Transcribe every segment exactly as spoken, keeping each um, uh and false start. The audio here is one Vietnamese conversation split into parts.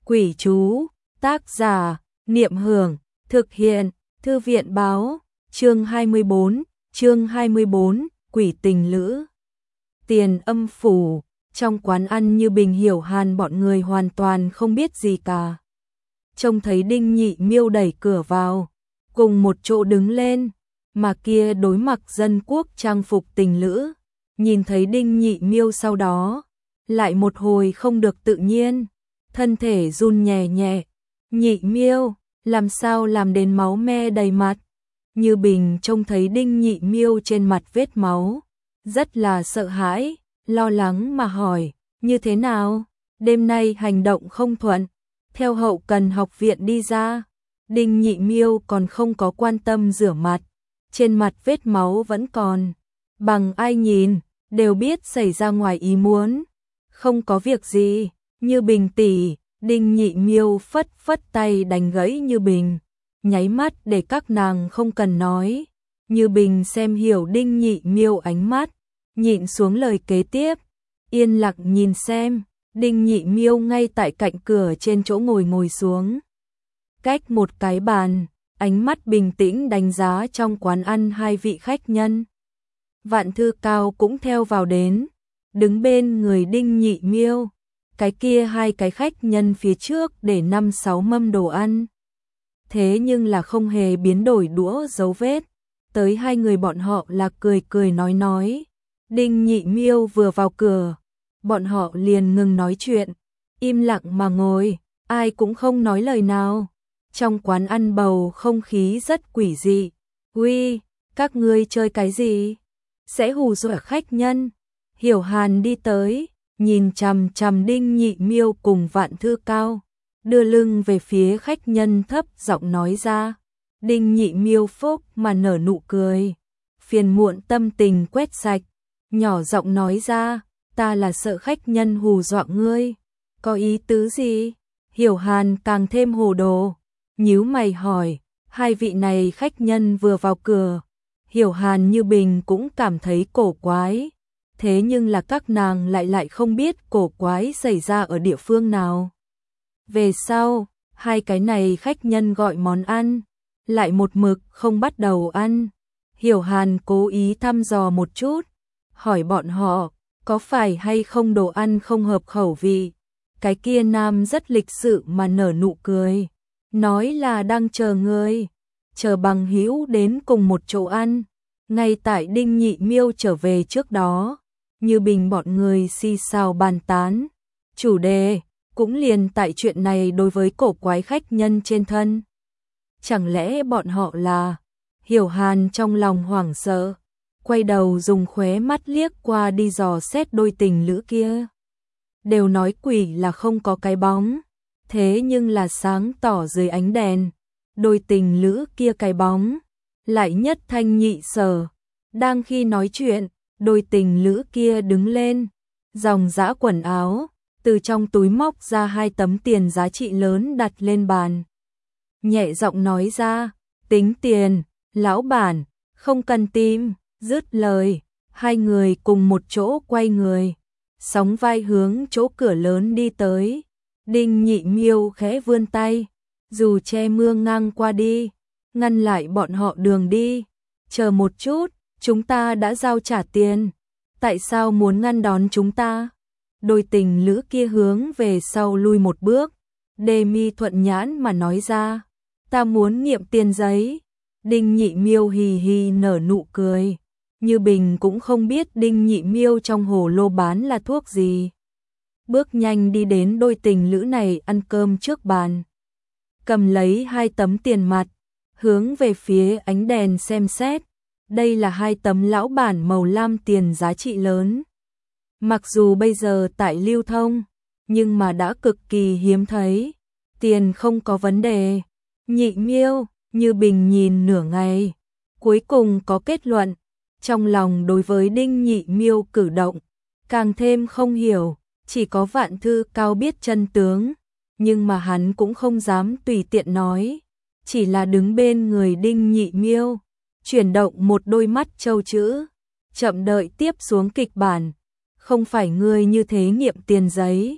Quỷ chú, tác giả, Niệm Hưởng, thực hiện, Thư viện báo, chương hai mươi bốn, chương hai mươi bốn, Quỷ tình lữ. Tiền Âm phủ, trong quán ăn Như Bình Hiểu Hàn bọn người hoàn toàn không biết gì cả. Trông thấy Đinh Nhị Miêu đẩy cửa vào, cùng một chỗ đứng lên, mà kia đối mặt dân quốc trang phục tình lữ, nhìn thấy Đinh Nhị Miêu sau đó, lại một hồi không được tự nhiên, thân thể run nhẹ nhẹ. Nhị Miêu, làm sao làm đến máu me đầy mặt? Như Bình trông thấy Đinh Nhị Miêu trên mặt vết máu, rất là sợ hãi, lo lắng mà hỏi, như thế nào? Đêm nay hành động không thuận, theo hậu cần học viện đi ra. Đinh Nhị Miêu còn không có quan tâm rửa mặt, trên mặt vết máu vẫn còn, bằng ai nhìn, đều biết xảy ra ngoài ý muốn. Không có việc gì, Như Bình tỷ. Đinh Nhị Miêu phất phất tay đánh gãy Như Bình, nháy mắt để các nàng không cần nói. Như Bình xem hiểu Đinh Nhị Miêu ánh mắt, nhịn xuống lời kế tiếp, yên lặng nhìn xem. Đinh Nhị Miêu ngay tại cạnh cửa trên chỗ ngồi ngồi xuống, cách một cái bàn, ánh mắt bình tĩnh đánh giá trong quán ăn hai vị khách nhân. Vạn Thư Cao cũng theo vào đến, đứng bên người Đinh Nhị Miêu. Cái kia hai cái khách nhân phía trước để năm sáu mâm đồ ăn, thế nhưng là không hề biến đổi đũa dấu vết. Tới hai người bọn họ là cười cười nói nói. Đinh Nhị Miêu vừa vào cửa, bọn họ liền ngừng nói chuyện, im lặng mà ngồi, ai cũng không nói lời nào. Trong quán ăn bầu không khí rất quỷ dị. Uy, các ngươi chơi cái gì? Sẽ hù dọa khách nhân. Hiểu Hàn đi tới, nhìn chằm chằm Đinh Nhị Miêu cùng Vạn Thư Cao, đưa lưng về phía khách nhân thấp giọng nói ra. Đinh Nhị Miêu phúc mà nở nụ cười, phiền muộn tâm tình quét sạch, nhỏ giọng nói ra, ta là sợ khách nhân hù dọa ngươi. Có ý tứ gì? Hiểu Hàn càng thêm hồ đồ, nhíu mày hỏi. Hai vị này khách nhân vừa vào cửa, Hiểu Hàn Như Bình cũng cảm thấy cổ quái. Thế nhưng là các nàng lại lại không biết cổ quái xảy ra ở địa phương nào. Về sau, hai cái này khách nhân gọi món ăn, lại một mực không bắt đầu ăn. Hiểu Hàn cố ý thăm dò một chút, hỏi bọn họ, có phải hay không đồ ăn không hợp khẩu vị. Cái kia nam rất lịch sự mà nở nụ cười, nói là đang chờ người, chờ bằng hữu đến cùng một chỗ ăn. Ngay tại Đinh Nhị Miêu trở về trước đó, Như Bình bọn người xì xào bàn tán, chủ đề cũng liền tại chuyện này đối với cổ quái khách nhân trên thân. Chẳng lẽ bọn họ là? Hiểu Hàn trong lòng hoảng sợ, quay đầu dùng khóe mắt liếc qua đi dò xét đôi tình lữ kia. Đều nói quỷ là không có cái bóng, thế nhưng là sáng tỏ dưới ánh đèn, đôi tình lữ kia cái bóng lại nhất thanh nhị sở. Đang khi nói chuyện, đôi tình lữ kia đứng lên, dòng dã quần áo, từ trong túi móc ra hai tấm tiền giá trị lớn đặt lên bàn. Nhẹ giọng nói ra, tính tiền, lão bản, không cần tìm. Dứt lời, hai người cùng một chỗ quay người, sóng vai hướng chỗ cửa lớn đi tới. Đinh Nhị Miêu khẽ vươn tay, dù che mưa ngang qua đi, ngăn lại bọn họ đường đi. Chờ một chút, chúng ta đã giao trả tiền, tại sao muốn ngăn đón chúng ta? Đôi tình lữ kia hướng về sau lui một bước, đề mi thuận nhãn mà nói ra, ta muốn nghiệm tiền giấy. Đinh Nhị Miêu hì hì nở nụ cười, Như Bình cũng không biết Đinh Nhị Miêu trong hồ lô bán là thuốc gì. Bước nhanh đi đến đôi tình lữ này ăn cơm trước bàn, cầm lấy hai tấm tiền mặt, hướng về phía ánh đèn xem xét. Đây là hai tấm lão bản màu lam tiền giá trị lớn. Mặc dù bây giờ tại lưu thông, nhưng mà đã cực kỳ hiếm thấy. Tiền không có vấn đề. Nhị Miêu, Như Bình nhìn nửa ngày, cuối cùng có kết luận. Trong lòng đối với Đinh Nhị Miêu cử động, càng thêm không hiểu. Chỉ có Vạn Thư Cao biết chân tướng, nhưng mà hắn cũng không dám tùy tiện nói. Chỉ là đứng bên người Đinh Nhị Miêu, chuyển động một đôi mắt trâu chữ, chậm đợi tiếp xuống kịch bản. Không phải ngươi như thế nghiệm tiền giấy.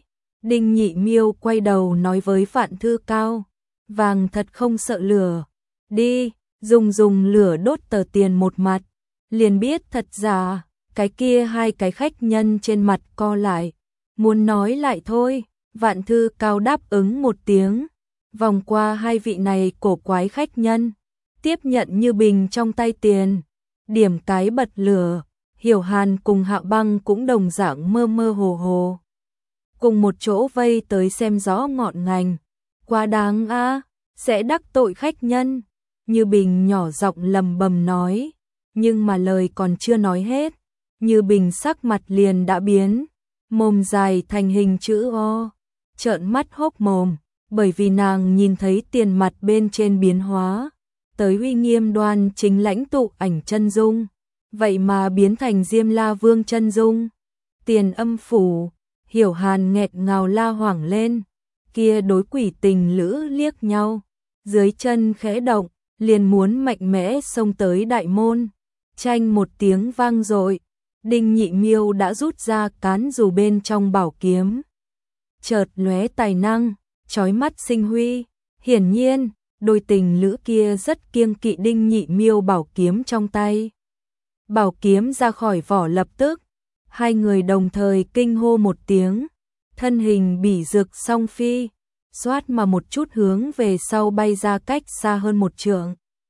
Đinh Nhị Miêu quay đầu nói với Vạn Thư Cao, vàng thật không sợ lửa, đi, dùng dùng lửa đốt tờ tiền một mặt, liền biết thật giả. Cái kia hai cái khách nhân trên mặt co lại, muốn nói lại thôi. Vạn Thư Cao đáp ứng một tiếng, vòng qua hai vị này cổ quái khách nhân, tiếp nhận Như Bình trong tay tiền, điểm cái bật lửa. Hiểu Hàn cùng Hạ Băng cũng đồng dạng mơ mơ hồ hồ, cùng một chỗ vây tới xem rõ ngọn ngành. Quá đáng a, sẽ đắc tội khách nhân. Như Bình nhỏ giọng lầm bầm nói, nhưng mà lời còn chưa nói hết, Như Bình sắc mặt liền đã biến, mồm dài thành hình chữ O, trợn mắt hốc mồm, bởi vì nàng nhìn thấy tiền mặt bên trên biến hóa, tới uy nghiêm đoan chính lãnh tụ ảnh chân dung, vậy mà biến thành Diêm La Vương chân dung. Tiền Âm phủ, Hiểu Hàn nghẹt ngào la hoảng lên, kia đối quỷ tình lữ liếc nhau, dưới chân khẽ động, liền muốn mạnh mẽ xông tới đại môn. Chanh một tiếng vang dội, Đinh Nhị Miêu đã rút ra cán dù bên trong bảo kiếm, chợt lóe tài năng, chói mắt sinh huy. Hiển nhiên, đôi tình lữ kia rất kiêng kỵ Đinh Nhị Miêu bảo kiếm trong tay. Bảo kiếm ra khỏi vỏ lập tức, hai người đồng thời kinh hô một tiếng, thân hình bỉ rực song phi, xoát mà một chút hướng về sau bay ra cách xa hơn một trượng.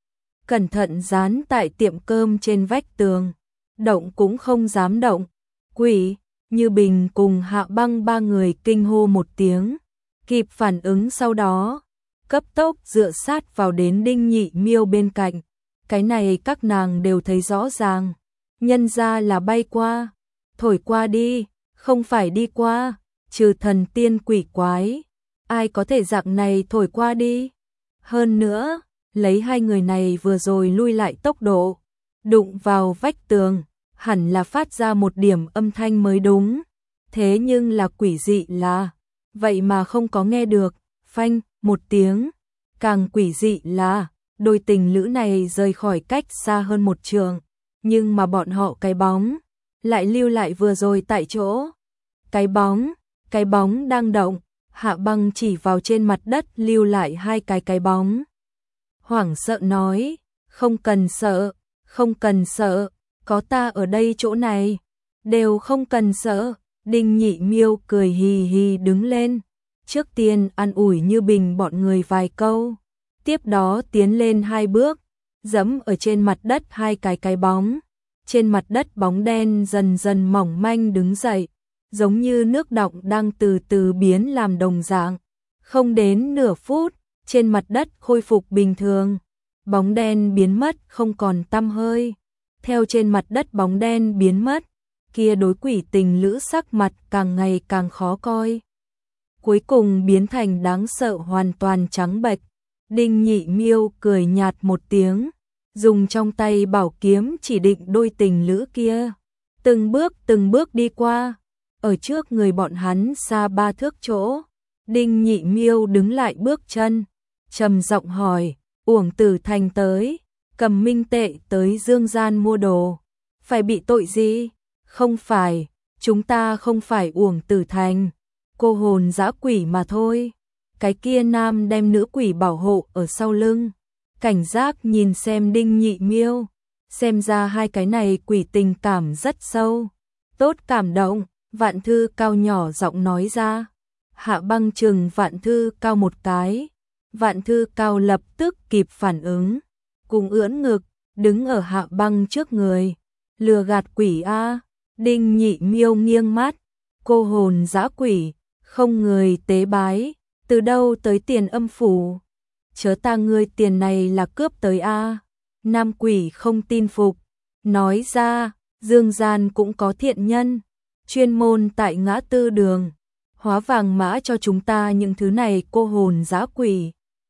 Cẩn thận dán tại tiệm cơm trên vách tường, động cũng không dám động. Quỷ, Như Bình cùng Hạ Băng ba người kinh hô một tiếng, kịp phản ứng sau đó, cấp tốc dựa sát vào đến Đinh Nhị Miêu bên cạnh. Cái này các nàng đều thấy rõ ràng, nhân ra là bay qua, thổi qua đi, không phải đi qua, trừ thần tiên quỷ quái, ai có thể dạng này thổi qua đi. Hơn nữa, lấy hai người này vừa rồi lui lại tốc độ, đụng vào vách tường, hẳn là phát ra một điểm âm thanh mới đúng. Thế nhưng là quỷ dị là, vậy mà không có nghe được, phanh, một tiếng. Càng quỷ dị là, đôi tình lữ này rời khỏi cách xa hơn một trượng, nhưng mà bọn họ cái bóng lại lưu lại vừa rồi tại chỗ. Cái bóng, cái bóng đang động. Hạ Băng chỉ vào trên mặt đất lưu lại hai cái cái bóng, hoảng sợ nói, không cần sợ, không cần sợ, có ta ở đây chỗ này, đều không cần sợ. Đinh Nhị Miêu cười hì hì đứng lên, trước tiên an ủi Như Bình bọn người vài câu, tiếp đó tiến lên hai bước, giẫm ở trên mặt đất hai cái cái bóng. Trên mặt đất bóng đen dần dần mỏng manh đứng dậy, giống như nước đọng đang từ từ biến làm đồng dạng. Không đến nửa phút, trên mặt đất khôi phục bình thường, bóng đen biến mất không còn tăm hơi. Theo trên mặt đất bóng đen biến mất, kia đối quỷ tình lữ sắc mặt càng ngày càng khó coi, cuối cùng biến thành đáng sợ hoàn toàn trắng bệch. Đinh Nhị Miêu cười nhạt một tiếng, dùng trong tay bảo kiếm chỉ định đôi tình lữ kia, từng bước từng bước đi qua. Ở trước người bọn hắn xa ba thước chỗ, Đinh Nhị Miêu đứng lại bước chân, trầm giọng hỏi, Uổng Tử Thành tới, cầm minh tệ tới Dương Gian mua đồ, phải bị tội gì? Không phải, chúng ta không phải Uổng Tử Thành, cô hồn dã quỷ mà thôi. Cái kia nam đem nữ quỷ bảo hộ ở sau lưng, cảnh giác nhìn xem Đinh Nhị Miêu, xem ra hai cái này quỷ tình cảm rất sâu, tốt cảm động. Vạn Thư Cao nhỏ giọng nói ra. Hạ Băng chừng Vạn Thư Cao một cái, Vạn Thư Cao lập tức kịp phản ứng, cùng ưỡn ngực, đứng ở Hạ Băng trước người. Lừa gạt quỷ a. Đinh Nhị Miêu nghiêng mắt, cô hồn dã quỷ, không người tế bái, từ đâu tới tiền âm phủ? Chớ ta ngươi tiền này là cướp tới a. Nam quỷ không tin phục, nói ra, Dương Gian cũng có thiện nhân, chuyên môn tại ngã tư đường, hóa vàng mã cho chúng ta những thứ này cô hồn dã quỷ.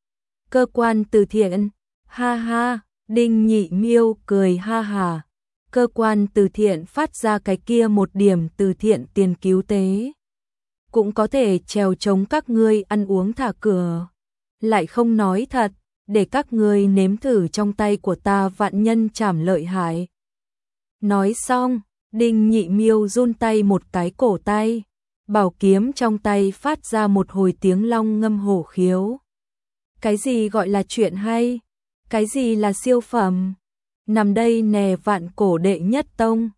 Cơ quan từ thiện, ha ha. Đinh Nhị Miêu cười ha hà. Cơ quan từ thiện phát ra cái kia một điểm từ thiện tiền cứu tế, cũng có thể trèo chống các ngươi ăn uống thả cửa. Lại không nói thật, để các ngươi nếm thử trong tay của ta vạn nhân trảm lợi hại. Nói xong, Đinh Nhị Miêu run tay một cái cổ tay, bảo kiếm trong tay phát ra một hồi tiếng long ngâm hổ khiếu. Cái gì gọi là chuyện hay? Cái gì là siêu phẩm? Nằm đây nè vạn cổ đệ nhất tông,